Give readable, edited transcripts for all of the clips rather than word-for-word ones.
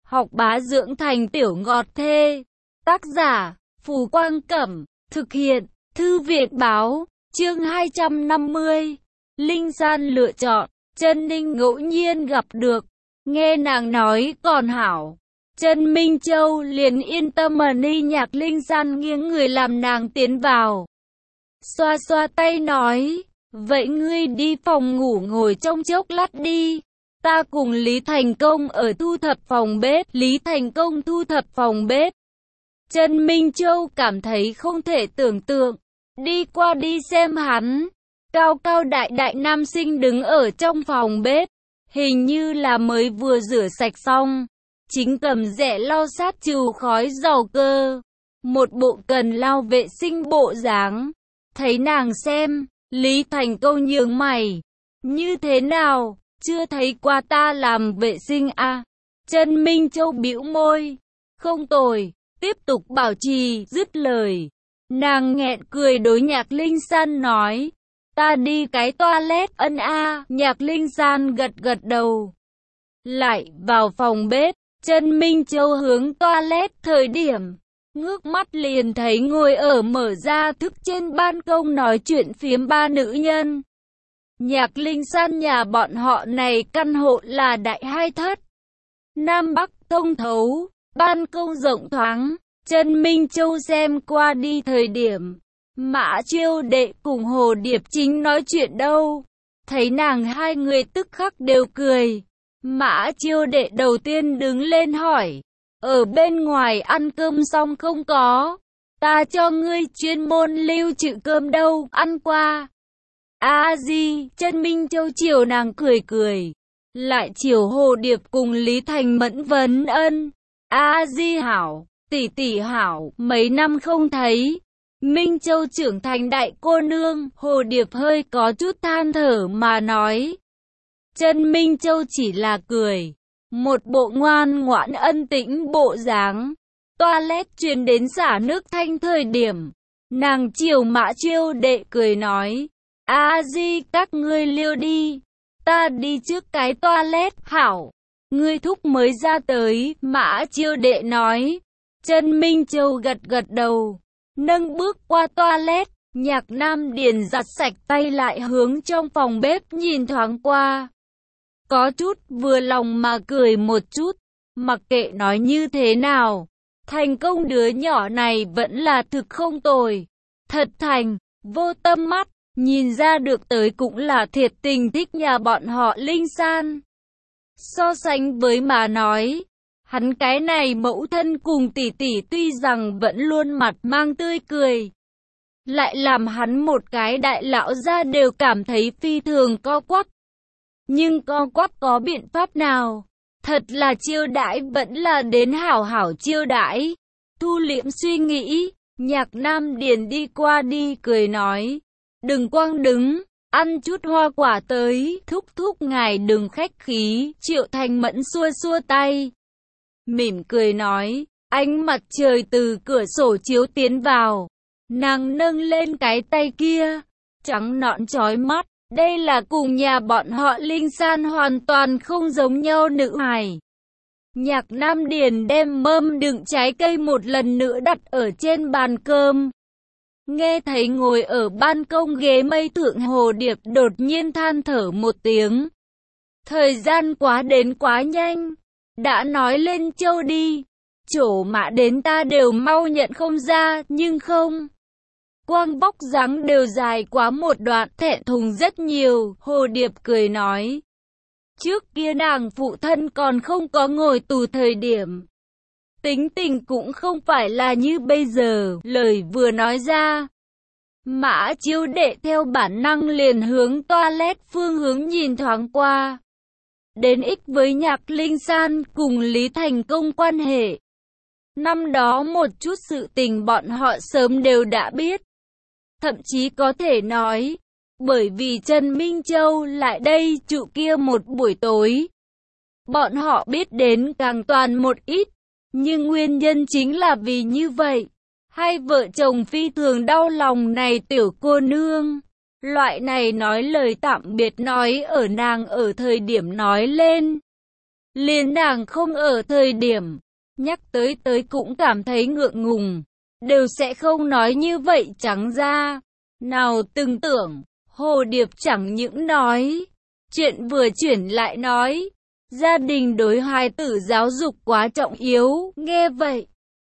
học bá dưỡng thành tiểu ngọt thê. Tác giả, Phù Quang Cẩm, thực hiện, Thư viện Báo, chương 250. Linh San lựa chọn, Chân Ninh ngẫu nhiên gặp được, nghe nàng nói còn hảo. Chân Minh Châu liền yên tâm mà ni nhạc Linh San nghiêng người làm nàng tiến vào. Xoa xoa tay nói, vậy ngươi đi phòng ngủ ngồi trong chốc lát đi. Ta cùng Lý Thành Công ở thu thập phòng bếp. Lý Thành Công thu thập phòng bếp. Chân Minh Châu cảm thấy không thể tưởng tượng. Đi qua đi xem hắn. Cao cao đại đại nam sinh đứng ở trong phòng bếp. Hình như là mới vừa rửa sạch xong. Chính cầm dẻ lau sát trừ khói dầu cơ. Một bộ cần lau vệ sinh bộ dáng. Thấy nàng xem, Lý Thành Công nhướng mày. Như thế nào, chưa thấy qua ta làm vệ sinh à? Chân Minh Châu bĩu môi. Không tồi, tiếp tục bảo trì, dứt lời. Nàng nghẹn cười đối Nhạc Linh San nói. Ta đi cái toilet ân a. Nhạc Linh San gật gật đầu. Lại vào phòng bếp. Chân Minh Châu hướng toilet thời điểm. Ngước mắt liền thấy ngồi ở mở ra thức trên ban công nói chuyện phiếm ba nữ nhân. Nhạc Linh San nhà bọn họ này căn hộ là đại hai thất. Nam Bắc thông thấu, ban công rộng thoáng. Chân Minh Châu xem qua đi thời điểm. Mã Chiêu Đệ cùng Hồ Điệp chính nói chuyện đâu. Thấy nàng hai người tức khắc đều cười. Mã Chiêu Đệ đầu tiên đứng lên hỏi. Ở bên ngoài ăn cơm xong không có? Ta cho ngươi chuyên môn lưu trữ cơm đâu, ăn qua. Di, Chân Minh Châu chiều nàng cười cười. Lại chiều Hồ Điệp cùng Lý Thành Mẫn vấn ân. Di hảo, tỷ tỷ hảo, mấy năm không thấy. Minh Châu trưởng thành đại cô nương, Hồ Điệp hơi có chút than thở mà nói. Chân Minh Châu chỉ là cười. Một bộ ngoan ngoãn ân tĩnh bộ dáng. Toilet truyền đến xả nước thanh thời điểm. Nàng chiều Mã Chiêu Đệ cười nói. Di các ngươi liêu đi. Ta đi trước cái toilet hảo. Ngươi thúc mới ra tới. Mã Chiêu Đệ nói. Chân Minh Châu gật gật đầu. Nâng bước qua toilet. Nhạc Nam Điền giặt sạch tay lại hướng trong phòng bếp nhìn thoáng qua. Có chút vừa lòng mà cười một chút, mặc kệ nói như thế nào. Thành Công đứa nhỏ này vẫn là thực không tồi. Thật thành, vô tâm mắt, nhìn ra được tới cũng là thiệt tình thích nhà bọn họ Linh San. So sánh với mà nói, hắn cái này mẫu thân cùng tỷ tỷ tuy rằng vẫn luôn mặt mang tươi cười. Lại làm hắn một cái đại lão ra đều cảm thấy phi thường co quắp. Nhưng co quắp có biện pháp nào? Thật là chiêu đãi vẫn là đến hảo hảo chiêu đãi. Thu liễm suy nghĩ, Nhạc Nam Điền đi qua đi cười nói. Đừng quang đứng, ăn chút hoa quả tới, thúc thúc ngài đừng khách khí. Triệu Thành Mẫn xua xua tay. Mỉm cười nói, ánh mặt trời từ cửa sổ chiếu tiến vào. Nàng nâng lên cái tay kia, trắng nõn chói mắt. Đây là cùng nhà bọn họ Linh San hoàn toàn không giống nhau nữ hài. Nhạc Nam Điền đem mâm đựng trái cây một lần nữa đặt ở trên bàn cơm. Nghe thấy ngồi ở ban công ghế mây thượng Hồ Điệp đột nhiên than thở một tiếng. Thời gian quá đến quá nhanh. Đã nói lên Châu đi. Chỗ mạ đến ta đều mau nhận không ra, nhưng không. Quang bóc dáng đều dài quá một đoạn, thẹn thùng rất nhiều. Hồ Điệp cười nói. Trước kia nàng phụ thân còn không có ngồi tù thời điểm. Tính tình cũng không phải là như bây giờ. Lời vừa nói ra. Mã Chiêu Đệ theo bản năng liền hướng toilet phương hướng nhìn thoáng qua. Đến ích với Nhạc Linh San cùng Lý Thành Công quan hệ. Năm đó một chút sự tình bọn họ sớm đều đã biết. Thậm chí có thể nói, bởi vì Trần Minh Châu lại đây trụ kia một buổi tối. Bọn họ biết đến càng toàn một ít, nhưng nguyên nhân chính là vì như vậy. Hai vợ chồng phi thường đau lòng này tiểu cô nương. Loại này nói lời tạm biệt nói ở nàng ở thời điểm nói lên. liền nàng không ở thời điểm, nhắc tới cũng cảm thấy ngượng ngùng, đều sẽ không nói như vậy trắng ra. Nào từng tưởng, Hồ Điệp chẳng những nói, chuyện vừa chuyển lại nói, gia đình đối hài tử giáo dục quá trọng yếu, nghe vậy.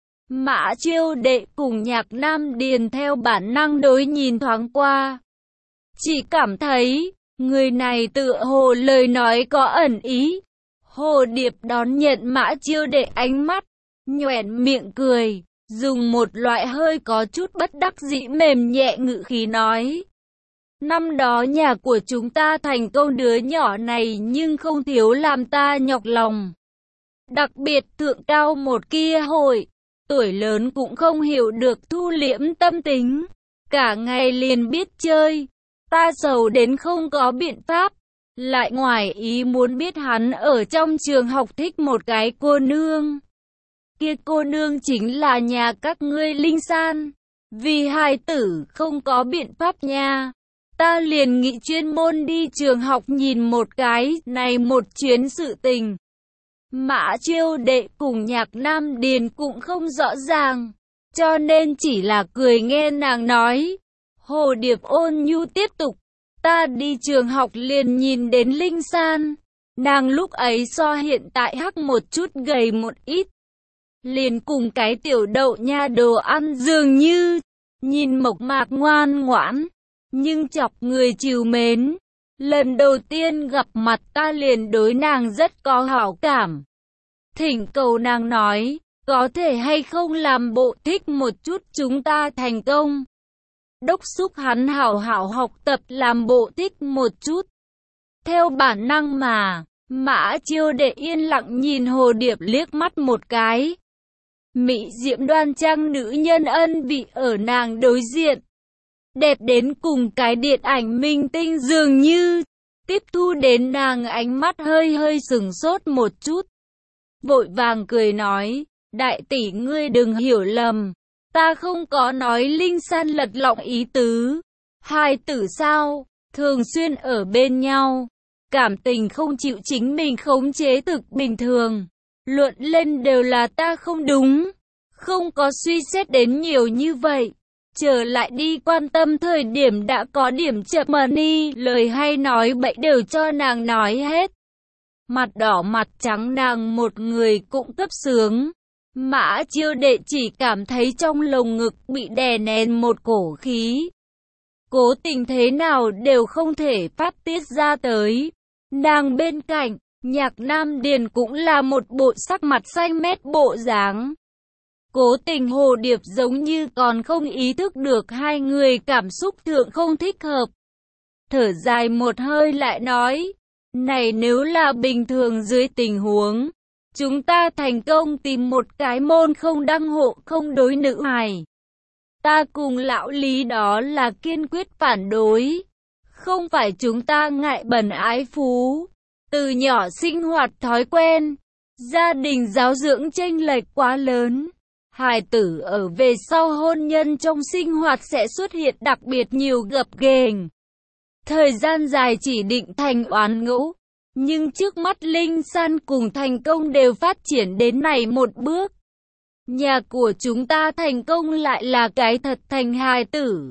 Mã Chiêu Đệ cùng Nhạc Nam Điền theo bản năng đối nhìn thoáng qua. Chỉ cảm thấy, người này tựa hồ lời nói có ẩn ý. Hồ Điệp đón nhận Mã Chiêu Đệ ánh mắt, nhoẻn miệng cười, dùng một loại hơi có chút bất đắc dĩ mềm nhẹ ngữ khí nói. Năm đó nhà của chúng ta thành công đứa nhỏ này nhưng không thiếu làm ta nhọc lòng. Đặc biệt thượng cao một kia hội, tuổi lớn cũng không hiểu được thu liễm tâm tính. Cả ngày liền biết chơi, ta sầu đến không có biện pháp. Lại ngoài ý muốn biết hắn ở trong trường học thích một cái cô nương. Kia cô nương chính là nhà các ngươi Linh San. Vì hài tử không có biện pháp nha. Ta liền nghĩ chuyên môn đi trường học nhìn một cái, này một chuyến sự tình. Mã Chiêu Đệ cùng Nhạc Nam Điền cũng không rõ ràng, cho nên chỉ là cười nghe nàng nói. Hồ Điệp ôn nhu tiếp tục, ta đi trường học liền nhìn đến Linh San. Nàng lúc ấy so hiện tại hắc một chút gầy một ít. Liền cùng cái tiểu đậu nha đồ ăn dường như, nhìn mộc mạc ngoan ngoãn, nhưng chọc người trìu mến. Lần đầu tiên gặp mặt ta liền đối nàng rất có hảo cảm. Thỉnh cầu nàng nói, có thể hay không làm bộ thích một chút chúng ta thành công. Đốc xúc hắn hảo hảo học tập làm bộ thích một chút. Theo bản năng mà, Mã Chiêu Đệ yên lặng nhìn Hồ Điệp liếc mắt một cái. Mỹ diễm đoan trang nữ nhân ân vị ở nàng đối diện. Đẹp đến cùng cái điện ảnh minh tinh dường như. Tiếp thu đến nàng ánh mắt hơi hơi sừng sốt một chút. Vội vàng cười nói, đại tỷ ngươi đừng hiểu lầm. Ta không có nói Linh San lật lọng ý tứ. Hai tử sao, thường xuyên ở bên nhau. Cảm tình không chịu chính mình khống chế thực bình thường. Luận lên đều là ta không đúng. Không có suy xét đến nhiều như vậy. Trở lại đi quan tâm thời điểm đã có điểm chậm mà đi. Lời hay nói bậy đều cho nàng nói hết. Mặt đỏ mặt trắng nàng một người cũng cấp sướng. Mã Chiêu Đệ chỉ cảm thấy trong lồng ngực bị đè nén một cổ khí. Cố tình thế nào đều không thể phát tiết ra tới. Nàng bên cạnh, Nhạc Nam Điền cũng là một bộ sắc mặt xanh mét bộ dáng. Cố tình Hồ Điệp giống như còn không ý thức được hai người cảm xúc thượng không thích hợp. Thở dài một hơi lại nói, này nếu là bình thường dưới tình huống, chúng ta thành công tìm một cái môn không đăng hộ không đối nữ hài. Ta cùng lão Lý đó là kiên quyết phản đối. Không phải chúng ta ngại bẩn ái phú. Từ nhỏ sinh hoạt thói quen, gia đình giáo dưỡng chênh lệch quá lớn. Hài tử ở về sau hôn nhân trong sinh hoạt sẽ xuất hiện đặc biệt nhiều gập ghềnh. Thời gian dài chỉ định thành oán ngẫu. Nhưng trước mắt Linh San cùng thành công đều phát triển đến này một bước. Nhà của chúng ta thành công lại là cái thật thành hài tử.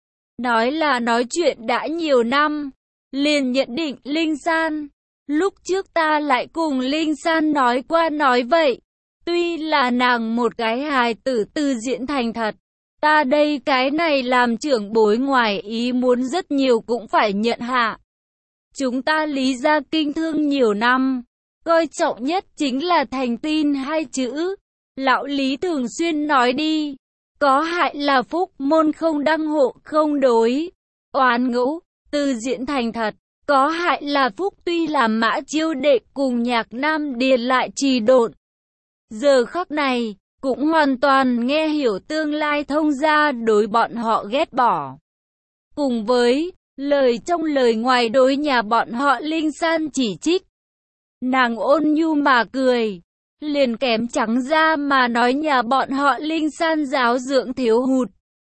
Nói là nói chuyện đã nhiều năm, liền nhận định Linh San. Lúc trước ta lại cùng Linh San nói qua nói vậy. Tuy là nàng một cái hài tử tư diễn thành thật. Ta đây cái này làm trưởng bối ngoài ý muốn rất nhiều cũng phải nhận hạ. Chúng ta Lý gia kinh thương nhiều năm, coi trọng nhất chính là thành tin hai chữ. Lão Lý thường xuyên nói đi, có hại là phúc, môn không đăng hộ không đối. Oán ngẫu, tư diễn thành thật, có hại là phúc. Tuy là Mã Chiêu Đệ cùng Nhạc Nam Điền lại trì độn. Giờ khắc này, cũng hoàn toàn nghe hiểu tương lai thông gia đối bọn họ ghét bỏ. Cùng với lời trong lời ngoài đối nhà bọn họ Linh San chỉ trích. Nàng ôn nhu mà cười, liền kém trắng ra mà nói nhà bọn họ Linh San giáo dưỡng thiếu hụt.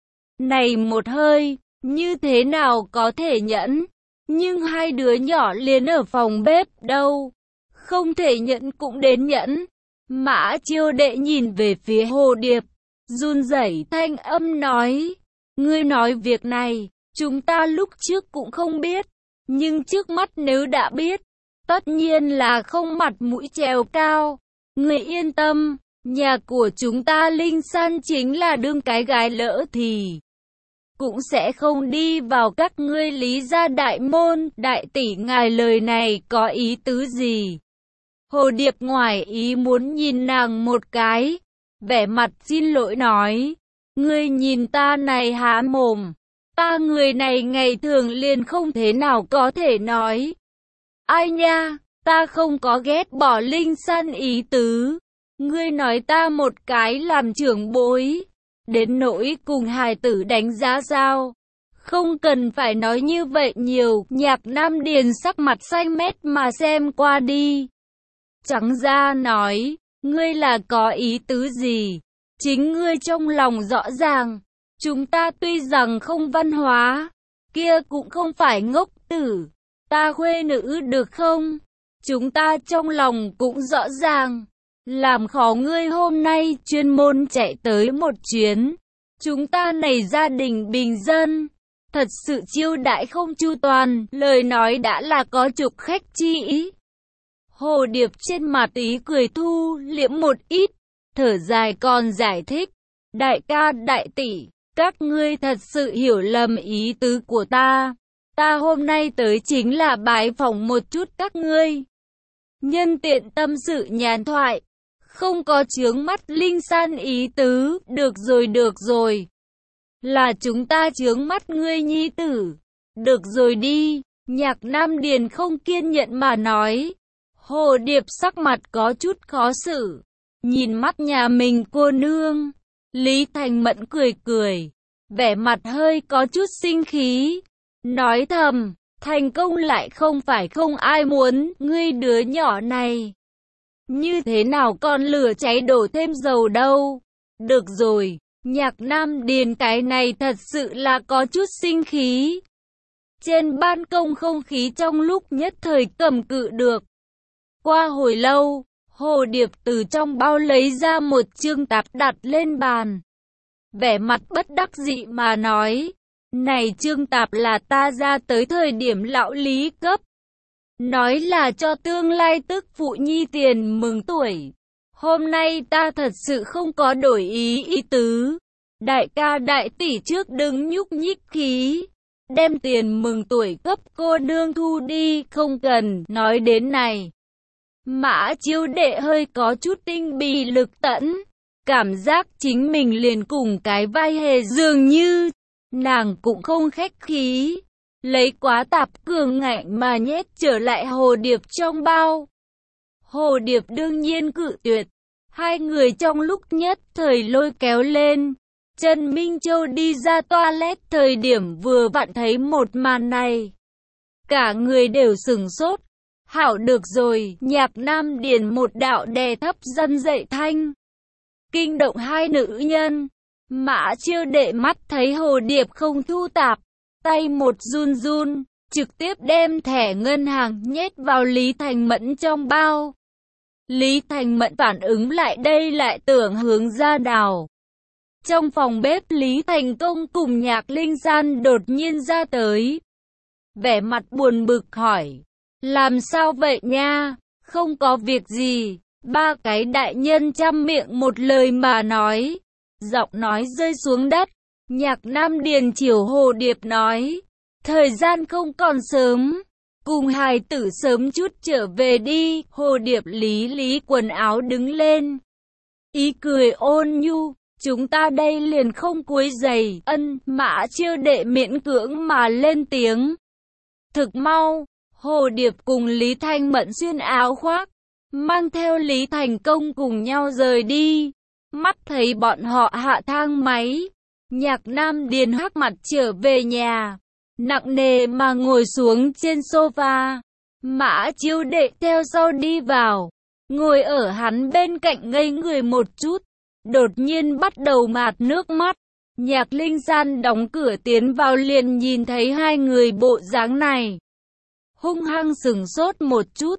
Này một hơi, như thế nào có thể nhẫn, nhưng hai đứa nhỏ liền ở phòng bếp đâu. không thể nhẫn cũng đến nhẫn. Mã Chiêu Đệ nhìn về phía Hồ Điệp, run rẩy thanh âm nói, ngươi nói việc này, chúng ta lúc trước cũng không biết, nhưng trước mắt nếu đã biết, tất nhiên là không mặt mũi trèo cao. Ngươi yên tâm, nhà của chúng ta Linh San chính là đương cái gái lỡ thì cũng sẽ không đi vào các ngươi Lý gia đại môn. Đại tỷ ngài lời này có ý tứ gì? Hồ Điệp ngoài ý muốn nhìn nàng một cái, vẻ mặt xin lỗi nói, ngươi nhìn ta này há mồm, ta người này ngày thường liền không thế nào có thể nói. Ai nha, ta không có ghét bỏ Linh San ý tứ, ngươi nói ta một cái làm trưởng bối, đến nỗi cùng hài tử đánh giá sao? Không cần phải nói như vậy nhiều. Nhạc Nam Điền sắc mặt xanh mét mà xem qua đi. Trắng ra nói, ngươi là có ý tứ gì? Chính ngươi trong lòng rõ ràng. Chúng ta tuy rằng không văn hóa, kia cũng không phải ngốc tử. Ta khuê nữ được không? Chúng ta trong lòng cũng rõ ràng. Làm khó ngươi hôm nay chuyên môn chạy tới một chuyến. Chúng ta này gia đình bình dân, thật sự chiêu đãi không chu toàn, lời nói đã là có trục khách chi ý. Hồ Điệp trên mặt ý cười thu liễm một ít, thở dài còn giải thích, đại ca đại tỷ, các ngươi thật sự hiểu lầm ý tứ của ta. Ta hôm nay tới chính là bái phỏng một chút các ngươi, nhân tiện tâm sự nhàn thoại, không có chướng mắt Linh San ý tứ. Được rồi, là chúng ta chướng mắt ngươi nhi tử. Được rồi đi. Nhạc Nam Điền không kiên nhẫn mà nói. Hồ Điệp sắc mặt có chút khó xử, nhìn mắt nhà mình cô nương. Lý Thành Mẫn cười, vẻ mặt hơi có chút sinh khí, nói thầm, thành công lại không phải không ai muốn, ngươi đứa nhỏ này như thế nào còn lửa cháy đổ thêm dầu đâu. Được rồi, Nhạc Nam Điền cái này thật sự là có chút sinh khí. Trên ban công không khí trong lúc nhất thời cầm cự được. Qua hồi lâu, Hồ Điệp từ trong bao lấy ra một chương tạp đặt lên bàn. Vẻ mặt bất đắc dĩ mà nói, này chương tạp là ta ra tới thời điểm lão Lý cấp. Nói là cho tương lai tức phụ nhi tiền mừng tuổi. Hôm nay ta thật sự không có đổi ý tứ. Đại ca đại tỷ trước đừng nhúc nhích khí. Đem tiền mừng tuổi cấp cô nương thu đi, không cần. Nói đến này, Mã Chiêu Đệ hơi có chút tinh bì lực tẫn. Cảm giác chính mình liền cùng cái vai hề dường như. Nàng cũng không khách khí, lấy quá tạp cường ngạnh mà nhét trở lại Hồ Điệp trong bao. Hồ Điệp đương nhiên cự tuyệt. Hai người trong lúc nhất thời lôi kéo lên. Trần Minh Châu đi ra toilet thời điểm vừa vặn thấy một màn này, cả người đều sửng sốt. Hảo được rồi, Nhạc Nam Điền một đạo đè thấp dân dậy thanh, kinh động hai nữ nhân. Mã Chiêu Đệ mắt thấy Hồ Điệp không thu tạp, tay một run, trực tiếp đem thẻ ngân hàng nhét vào Lý Thành Mẫn trong bao. Lý Thành Mẫn phản ứng lại đây lại tưởng hướng ra đào. Trong phòng bếp Lý Thành Công cùng Nhạc Linh San đột nhiên ra tới. Vẻ mặt buồn bực hỏi, làm sao vậy nha? Không có việc gì. Ba cái đại nhân chăm miệng một lời mà nói. Giọng nói rơi xuống đất. Nhạc Nam Điền chiều Hồ Điệp nói, thời gian không còn sớm, cùng hài tử sớm chút trở về đi. Hồ Điệp lý quần áo đứng lên, ý cười ôn nhu, chúng ta đây liền không quấy rầy. Ân. Mã Chiêu Đệ miễn cưỡng mà lên tiếng. Thực mau, Hồ Điệp cùng Lý Thanh Mẫn xuyên áo khoác, mang theo Lý Thành Công cùng nhau rời đi. Mắt thấy bọn họ hạ thang máy, Nhạc Nam Điền hắc mặt trở về nhà, nặng nề mà ngồi xuống trên sofa. Mã Chiêu Đệ theo sau đi vào, ngồi ở hắn bên cạnh ngây người một chút, đột nhiên bắt đầu mạt nước mắt. Nhạc Linh San đóng cửa tiến vào liền nhìn thấy hai người bộ dáng này, hung hăng sửng sốt một chút,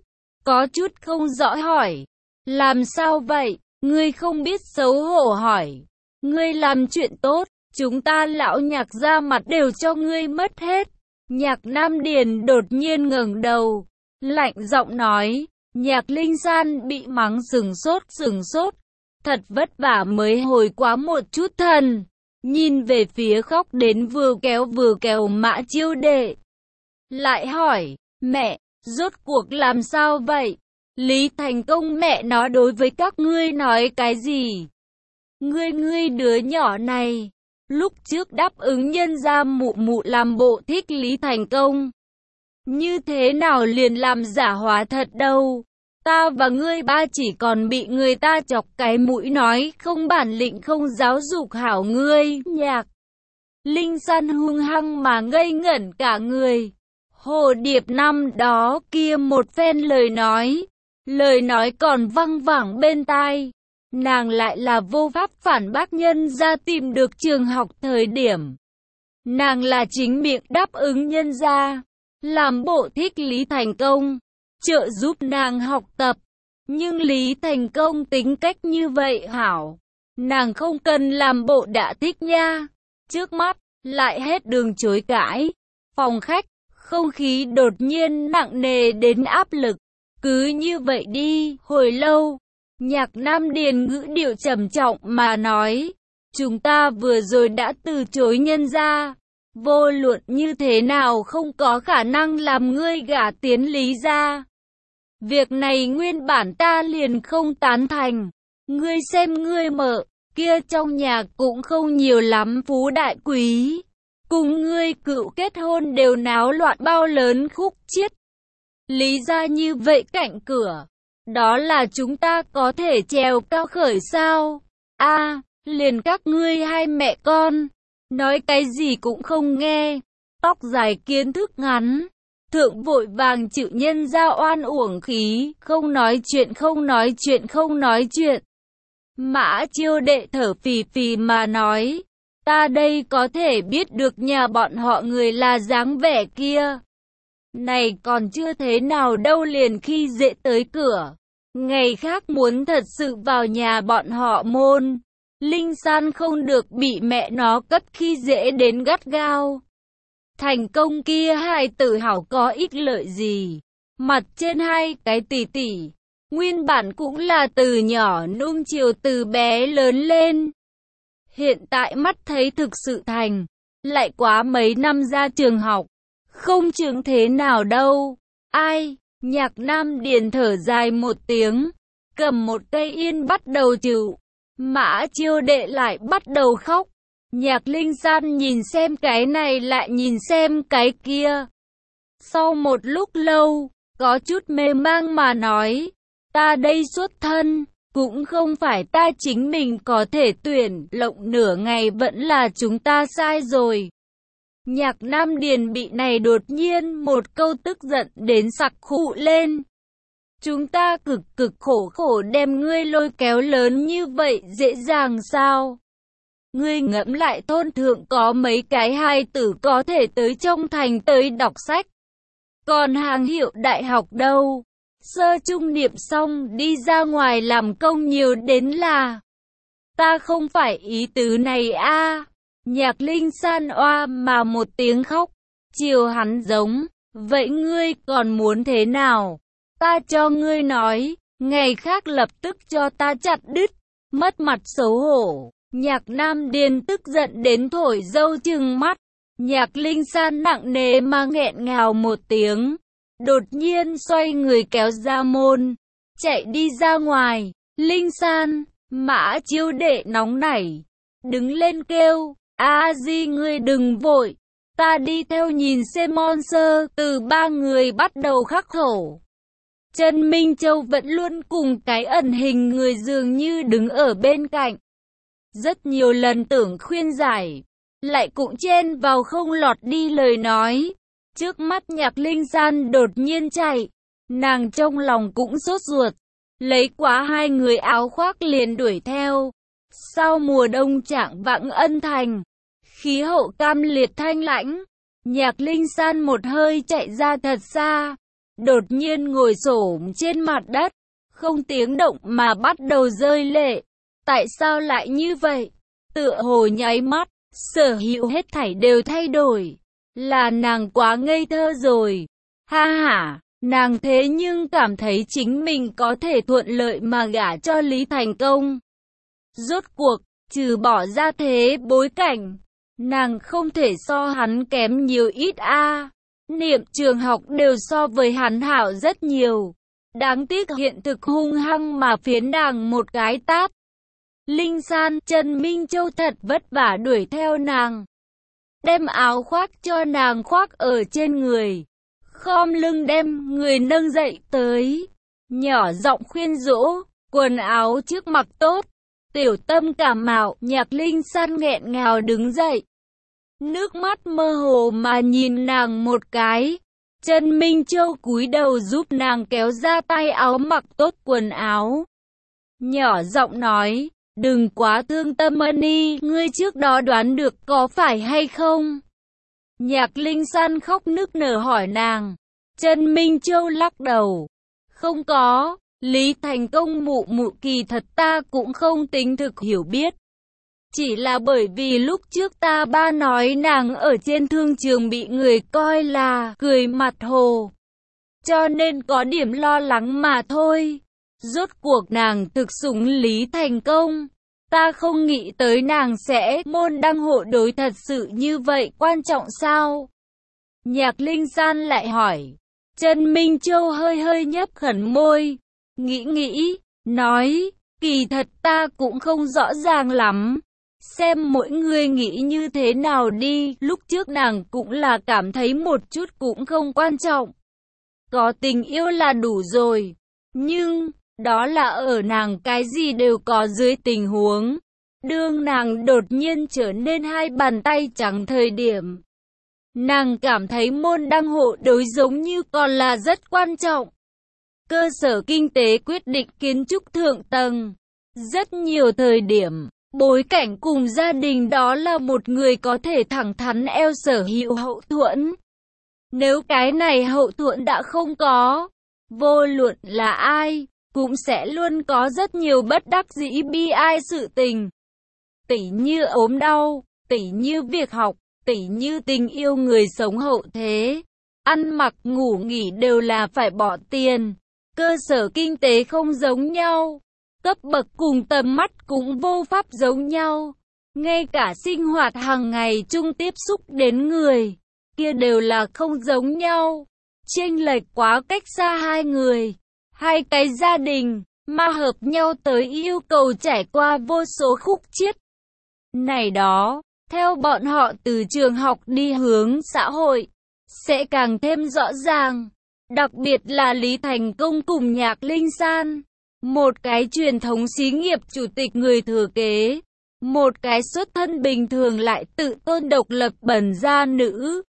có chút không rõ hỏi. Làm sao vậy? Ngươi không biết xấu hổ hỏi. Ngươi làm chuyện tốt, chúng ta lão Nhạc ra mặt đều cho ngươi mất hết. Nhạc Nam Điền đột nhiên ngẩng đầu, lạnh giọng nói. Nhạc Linh San bị mắng sừng sốt. Thật vất vả mới hồi quá một chút thần. Nhìn về phía khóc đến vừa kéo Mã Chiêu Đệ. Lại hỏi, mẹ, rốt cuộc làm sao vậy? Lý Thành Công mẹ nó đối với các ngươi nói cái gì? Ngươi đứa nhỏ này, lúc trước đáp ứng nhân gia mụ mụ làm bộ thích Lý Thành Công. Như thế nào liền làm giả hóa thật đâu? Ta và ngươi ba chỉ còn bị người ta chọc cái mũi nói không bản lĩnh không giáo dục hảo ngươi. Nhạc Linh San hung hăng mà ngây ngẩn cả người. Hồ Điệp năm đó kia một phen lời nói còn văng vẳng bên tai. Nàng lại là vô pháp phản bác nhân ra tìm được trường học thời điểm. Nàng là chính miệng đáp ứng nhân ra, làm bộ thích Lý Thành Công, trợ giúp nàng học tập. Nhưng Lý Thành Công tính cách như vậy hảo, nàng không cần làm bộ đã thích nha. Trước mắt, lại hết đường chối cãi. Phòng khách, không khí đột nhiên nặng nề đến áp lực. Cứ như vậy đi, hồi lâu. Nhạc Nam Điền ngữ điệu trầm trọng mà nói. Chúng ta vừa rồi đã từ chối nhân ra. Vô luận như thế nào không có khả năng làm ngươi gả tiến Lý ra. Việc này nguyên bản ta liền không tán thành. Ngươi xem ngươi mợ, kia trong nhà cũng không nhiều lắm phú đại quý. Cùng ngươi cựu kết hôn đều náo loạn bao lớn khúc chiết. Lý ra như vậy cạnh cửa. Đó là chúng ta có thể trèo cao khởi sao? Liền các ngươi hai mẹ con. Nói cái gì cũng không nghe. Tóc dài kiến thức ngắn. Thượng vội vàng chịu nhân ra oan uổng khí. Không nói chuyện. Mã Chiêu Đệ thở phì phì mà nói. Ta đây có thể biết được nhà bọn họ người là dáng vẻ kia. Này còn chưa thế nào đâu liền khi dễ tới cửa. Ngày khác muốn thật sự vào nhà bọn họ môn. Linh San không được bị mẹ nó cấp khi dễ đến gắt gao. Thành Công kia hai tử hảo có ích lợi gì. Mặt trên hai cái tỷ tỷ. Nguyên bản cũng là từ nhỏ nuông chiều từ bé lớn lên. Hiện tại mắt thấy thực sự thành. Lại quá mấy năm ra trường học. Không chừng thế nào đâu. Nhạc Nam Điền thở dài một tiếng. Cầm một cây yên bắt đầu chịu. Mã Chiêu Đệ lại bắt đầu khóc. Nhạc Linh San nhìn xem cái này lại nhìn xem cái kia. Sau một lúc lâu, có chút mê mang mà nói. Ta đây xuất thân, cũng không phải ta chính mình có thể tuyển, lộng nửa ngày vẫn là chúng ta sai rồi. Nhạc Nam Điền bị này đột nhiên một câu tức giận đến sặc khụ lên. Chúng ta cực khổ đem ngươi lôi kéo lớn như vậy dễ dàng sao? Ngươi ngẫm lại thôn thượng có mấy cái hai tử có thể tới trong thành tới đọc sách. Còn hàng hiệu đại học đâu? Sơ trung niệm xong đi ra ngoài làm công nhiều đến là. Ta không phải ý tứ này a. Nhạc Linh San oa mà một tiếng khóc. Chiều hắn giống. Vậy ngươi còn muốn thế nào? Ta cho ngươi nói. Ngày khác lập tức cho ta chặt đứt. Mất mặt xấu hổ. Nhạc Nam Điền tức giận đến thổi dâu trừng mắt. Nhạc Linh San nặng nề mà nghẹn ngào một tiếng. Đột nhiên xoay người kéo ra môn. Chạy đi ra ngoài. Linh San. Mã Chiêu Đệ nóng nảy. Đứng lên kêu. Di ngươi đừng vội. Ta đi theo nhìn xem monster. Từ ba người bắt đầu khắc khổ. Trần Minh Châu vẫn luôn cùng cái ẩn hình người dường như đứng ở bên cạnh. Rất nhiều lần tưởng khuyên giải. Lại cũng chen vào không lọt đi lời nói. Trước mắt Nhạc Linh San đột nhiên chạy. Nàng trong lòng cũng sốt ruột. Lấy quá hai người áo khoác liền đuổi theo. Sau mùa đông trạng vạng Ân Thành. Khí hậu cam liệt thanh lãnh. Nhạc Linh San một hơi chạy ra thật xa. đột nhiên ngồi xổm trên mặt đất, không tiếng động mà bắt đầu rơi lệ. Tại sao lại như vậy? Tựa hồ nháy mắt, sở hữu hết thảy đều thay đổi. Là nàng quá ngây thơ rồi. Ha ha, nàng thế nhưng cảm thấy chính mình có thể thuận lợi mà gả cho Lý Thành Công. Rốt cuộc, trừ bỏ ra thế bối cảnh, nàng không thể so hắn kém nhiều ít a. Niệm trường học đều so với hắn hảo rất nhiều. Đáng tiếc hiện thực hung hăng mà phiến nàng một cái tát. Linh San, Trần Minh Châu thật vất vả đuổi theo nàng, đem áo khoác cho nàng khoác ở trên người, khom lưng đem người nâng dậy tới, nhỏ giọng khuyên dỗ, quần áo trước mặc tốt. Tiểu tâm cảm mạo, Nhạc Linh San nghẹn ngào đứng dậy, nước mắt mơ hồ mà nhìn nàng một cái. Trần Minh Châu cúi đầu giúp nàng kéo ra tay áo mặc tốt quần áo, nhỏ giọng nói, đừng quá thương tâm Mani, ngươi trước đó đoán được có phải hay không? Nhạc Linh San khóc nức nở hỏi nàng. Trần Minh Châu lắc đầu, không có, Lý Thành Công mụ mụ kỳ thật ta cũng không tính thực hiểu biết. Chỉ là bởi vì lúc trước ta ba nói nàng ở trên thương trường bị người coi là cười mặt hồ, cho nên có điểm lo lắng mà thôi. Rốt cuộc nàng thực sủng Lý Thành Công. Ta không nghĩ tới nàng sẽ môn đăng hộ đối thật sự như vậy quan trọng sao? Nhạc Linh San lại hỏi. Trần Minh Châu hơi hơi nhấp khẩn môi, nghĩ, nói, kỳ thật ta cũng không rõ ràng lắm. Xem mỗi người nghĩ như thế nào đi, lúc trước nàng cũng là cảm thấy một chút cũng không quan trọng. Có tình yêu là đủ rồi, nhưng đó là ở nàng cái gì đều có dưới tình huống. Đương nàng đột nhiên trở nên hai bàn tay trắng thời điểm, nàng cảm thấy môn đăng hộ đối giống như còn là rất quan trọng. Cơ sở kinh tế quyết định kiến trúc thượng tầng. Rất nhiều thời điểm, bối cảnh cùng gia đình đó là một người có thể thẳng thắn eo sở hữu hậu thuẫn. Nếu cái này hậu thuẫn đã không có, vô luận là ai, cũng sẽ luôn có rất nhiều bất đắc dĩ bi ai sự tình. Tỉ như ốm đau, tỉ như việc học, tỉ như tình yêu người sống hậu thế. Ăn mặc ngủ nghỉ đều là phải bỏ tiền. Cơ sở kinh tế không giống nhau. Cấp bậc cùng tầm mắt cũng vô pháp giống nhau. Ngay cả sinh hoạt hàng ngày chung tiếp xúc đến người, kia đều là không giống nhau. Chênh lệch quá cách xa hai người, hai cái gia đình, mà hợp nhau tới yêu cầu trải qua vô số khúc chiết. Này đó, theo bọn họ từ trường học đi hướng xã hội, sẽ càng thêm rõ ràng. Đặc biệt là Lý Thành Công cùng Nhạc Linh San. Một cái truyền thống xí nghiệp chủ tịch người thừa kế. Một cái xuất thân bình thường lại tự tôn độc lập bẩn gia nữ.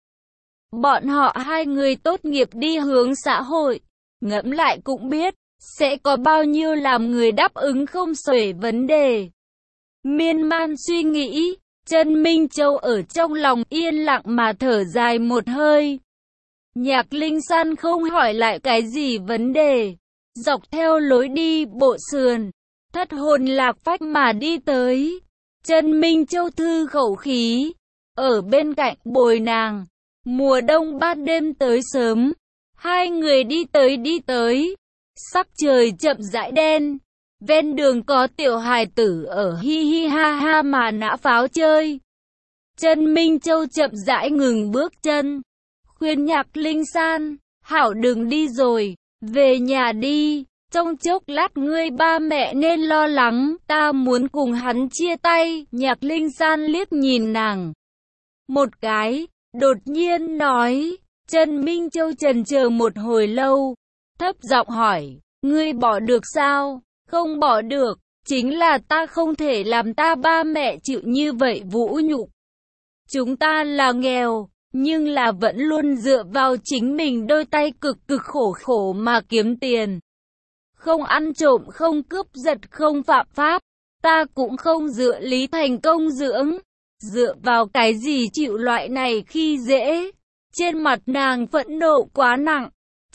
Bọn họ hai người tốt nghiệp đi hướng xã hội. Ngẫm lại cũng biết, sẽ có bao nhiêu làm người đáp ứng không xuể vấn đề. Miên man suy nghĩ, Trần Minh Châu ở trong lòng yên lặng mà thở dài một hơi. Nhạc Linh San không hỏi lại cái gì vấn đề. Dọc theo lối đi bộ sườn, thất hồn lạc phách mà đi tới. Trần Minh Châu thư khẩu khí, ở bên cạnh bồi nàng. Mùa đông ban đêm tới sớm, hai người đi tới. Sắc trời chậm rãi đen. Ven đường có tiểu hài tử ở hi hi ha ha mà nã pháo chơi. Trần Minh Châu chậm rãi ngừng bước chân, khuyên Nhạc Linh San, hảo đừng đi rồi, về nhà đi, trong chốc lát ngươi ba mẹ nên lo lắng, ta muốn cùng hắn chia tay. Nhạc Linh San liếc nhìn nàng một cái, đột nhiên nói. Trần Minh Châu chần chờ một hồi lâu, thấp giọng hỏi, ngươi bỏ được sao? Không bỏ được, chính là ta không thể làm ta ba mẹ chịu như vậy vũ nhục. Chúng ta là nghèo, nhưng là vẫn luôn dựa vào chính mình đôi tay cực khổ mà kiếm tiền. Không ăn trộm, không cướp giật, không phạm pháp. Ta cũng không dựa Lý Thành Công dưỡng. Dựa vào cái gì chịu loại này khi dễ? Trên mặt nàng phẫn nộ quá nặng.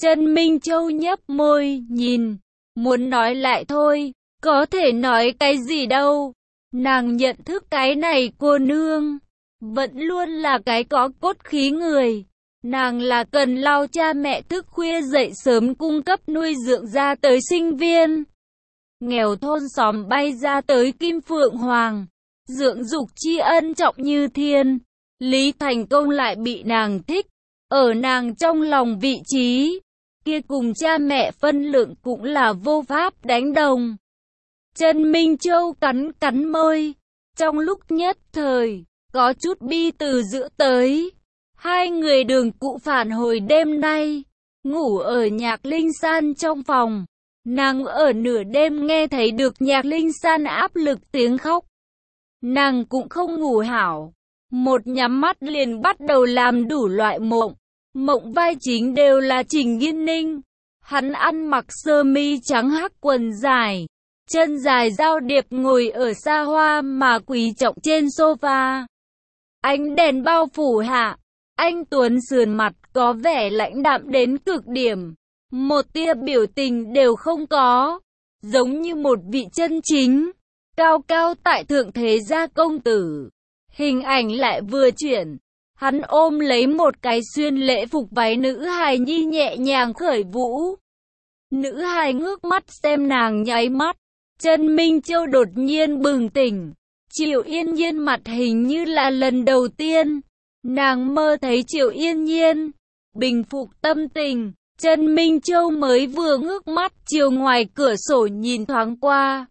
Trần Minh Châu nhấp môi, nhìn, muốn nói lại thôi, có thể nói cái gì đâu. Nàng nhận thức cái này cô nương, vẫn luôn là cái có cốt khí người. Nàng là cần lao cha mẹ thức khuya dậy sớm cung cấp nuôi dưỡng ra tới sinh viên. Nghèo thôn xóm bay ra tới Kim Phượng Hoàng, dưỡng dục tri ân trọng như thiên. Lý Thành Công lại bị nàng thích, ở nàng trong lòng vị trí kia cùng cha mẹ phân lượng cũng là vô pháp đánh đồng. Trần Minh Châu cắn cắn môi, trong lúc nhất thời, có chút bi từ giữa tới. Hai người đường cụ phản hồi đêm nay, ngủ ở Nhạc Linh San trong phòng. Nàng ở nửa đêm nghe thấy được Nhạc Linh San áp lực tiếng khóc. Nàng cũng không ngủ hảo, một nhắm mắt liền bắt đầu làm đủ loại mộng. Mộng vai chính đều là Trình Nghiên Ninh. Hắn ăn mặc sơ mi trắng hắc quần dài, chân dài giao điệp ngồi ở xa hoa mà quý trọng trên sofa. Ánh đèn bao phủ hạ, anh tuấn sườn mặt có vẻ lãnh đạm đến cực điểm, một tia biểu tình đều không có, giống như một vị chân chính, cao cao tại thượng thế gia công tử. Hình ảnh lại vừa chuyển, hắn ôm lấy một cái xuyên lễ phục váy nữ hài nhi nhẹ nhàng khởi vũ. Nữ hài ngước mắt xem nàng nháy mắt, Trần Minh Châu đột nhiên bừng tỉnh. Triệu Yên Nhiên mặt hình như là lần đầu tiên nàng mơ thấy Triệu Yên Nhiên. Bình phục tâm tình, Trần Minh Châu mới vừa ngước mắt chiều ngoài cửa sổ nhìn thoáng qua,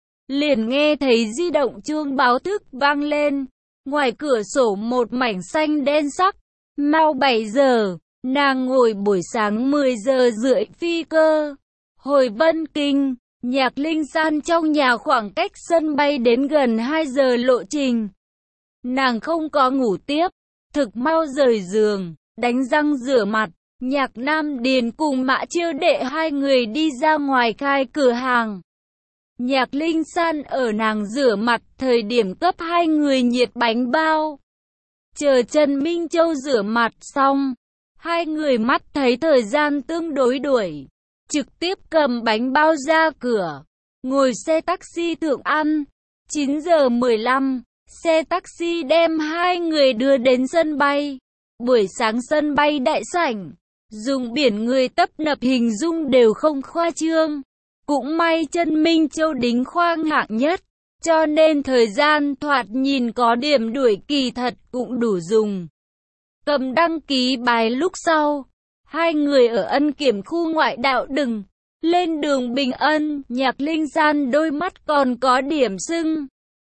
liền nghe thấy di động chuông báo thức vang lên. Ngoài cửa sổ một mảnh xanh đen sắc. Mau 7 giờ, nàng ngồi buổi sáng 10 giờ rưỡi phi cơ hồi Vân Kinh. Nhạc Linh San trong nhà khoảng cách sân bay đến gần 2 giờ lộ trình. Nàng không có ngủ tiếp, thực mau rời giường, đánh răng rửa mặt. Nhạc Nam Điền cùng Mã Chiêu Đệ hai người đi ra ngoài khai cửa hàng. Nhạc Linh San ở nàng rửa mặt thời điểm cấp hai người nhiệt bánh bao. Chờ Trần Minh Châu rửa mặt xong, hai người mắt thấy thời gian tương đối đuổi, trực tiếp cầm bánh bao ra cửa, ngồi xe taxi thượng ăn. 9 giờ 15, xe taxi đem hai người đưa đến sân bay. Buổi sáng sân bay đại sảnh, dùng biển người tấp nập hình dung đều không khoa trương. Cũng may Trần Minh Châu đính khoang hạng nhất, cho nên thời gian thoạt nhìn có điểm đuổi kỳ thật cũng đủ dùng. Cầm đăng ký bài lúc sau, hai người ở Ân Kiểm khu ngoại đạo đừng. Lên đường Bình Ân, Nhạc Linh San đôi mắt còn có điểm sưng.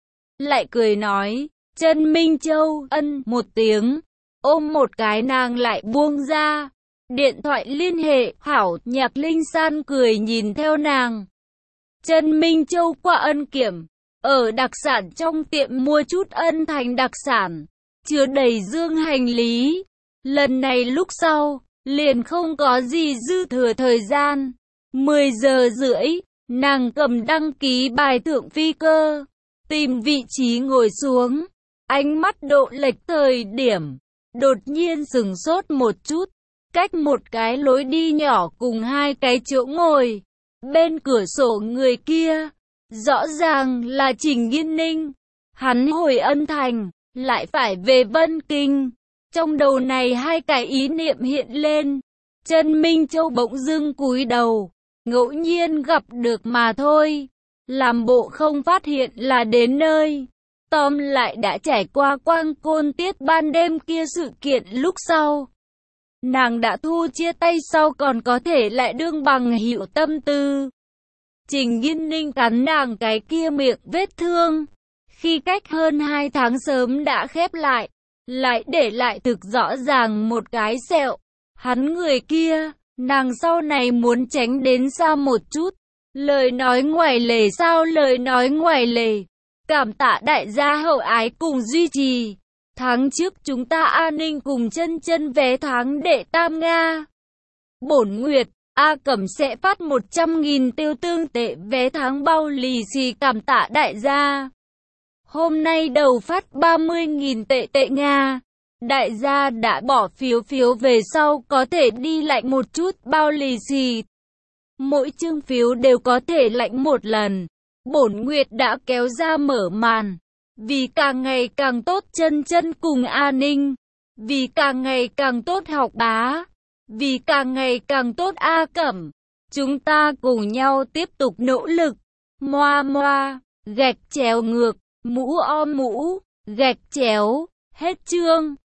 Lại cười nói, Trần Minh Châu, ân một tiếng, ôm một cái nàng lại buông ra. Điện thoại liên hệ, hảo. Nhạc Linh San cười nhìn theo nàng. Trần Minh Châu qua Ân Kiểm, ở đặc sản trong tiệm mua chút Ân Thành đặc sản, chứa đầy dương hành lý. Lần này lúc sau, liền không có gì dư thừa thời gian. 10 giờ rưỡi, nàng cầm đăng ký bài thượng phi cơ, tìm vị trí ngồi xuống. Ánh mắt độ lệch thời điểm, đột nhiên sửng sốt một chút. Cách một cái lối đi nhỏ cùng hai cái chỗ ngồi, bên cửa sổ người kia, rõ ràng là Trình Nghiên Ninh. Hắn hồi Ân Thành, lại phải về Vân Kinh. Trong đầu này hai cái ý niệm hiện lên. Trần Minh Châu bỗng dưng cúi đầu, ngẫu nhiên gặp được mà thôi, làm bộ không phát hiện là đến nơi. Tóm lại đã trải qua Quang Côn tiết ban đêm kia sự kiện lúc sau, nàng đã thu chia tay sau còn có thể lại đương bằng hữu tâm tư. Trình Nghiên Ninh cắn nàng cái kia miệng vết thương, khi cách hơn 2 tháng sớm đã khép lại để lại thực rõ ràng một cái sẹo. Hắn người kia, nàng sau này muốn tránh đến xa một chút. Lời nói ngoài lề sao lời nói ngoài lề. Cảm tạ đại gia hậu ái cùng duy trì. Tháng trước chúng ta an ninh cùng chân chân vé tháng đệ tam Nga. Bổn Nguyệt, A Cẩm sẽ phát 100.000 tiêu tương tệ vé tháng bao lì xì cảm tạ đại gia. Hôm nay đầu phát 30.000 tệ Nga. Đại gia đã bỏ phiếu về sau có thể đi lạnh một chút bao lì xì. Mỗi chương phiếu đều có thể lạnh một lần. Bổn Nguyệt đã kéo ra mở màn. Vì càng ngày càng tốt chân chân cùng A Ninh. Vì càng ngày càng tốt Học Bá. Vì càng ngày càng tốt A Cẩm. Chúng ta cùng nhau tiếp tục nỗ lực. Moa moa, gạch chéo ngược, mũ om mũ, gạch chéo, hết chương.